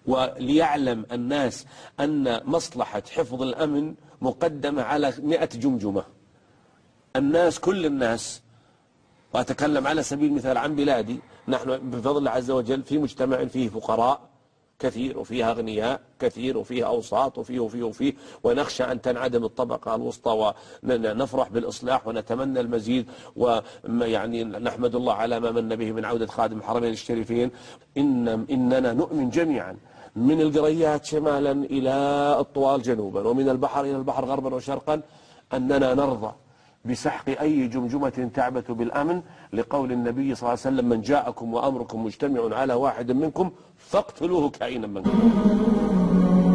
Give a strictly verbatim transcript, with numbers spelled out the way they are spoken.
وليعلم الناس أن مصلحة حفظ الأمن مقدمة على مئة جمجمة. الناس كل الناس، وأتكلم على سبيل المثال عن بلادي، نحن بفضل الله عز وجل في مجتمع فيه فقراء كثير وفيها أغنياء كثير وفيها أوساط وفيه وفيه وفيه، ونخشى أن تنعدم الطبقة الوسطى، ونفرح بالإصلاح ونتمنى المزيد، ويعني نحمد الله على ما من به من عودة خادم الحرمين الشريفين. إن إننا نؤمن جميعا من القريات شمالا إلى الطوال جنوبا، ومن البحر إلى البحر غربا وشرقا، أننا نرضى بسحق أي جمجمة تعبث بالأمن، لقول النبي صلى الله عليه وسلم: من جاءكم وأمركم مجتمع على واحد منكم فاقتلوه كائنا من كان.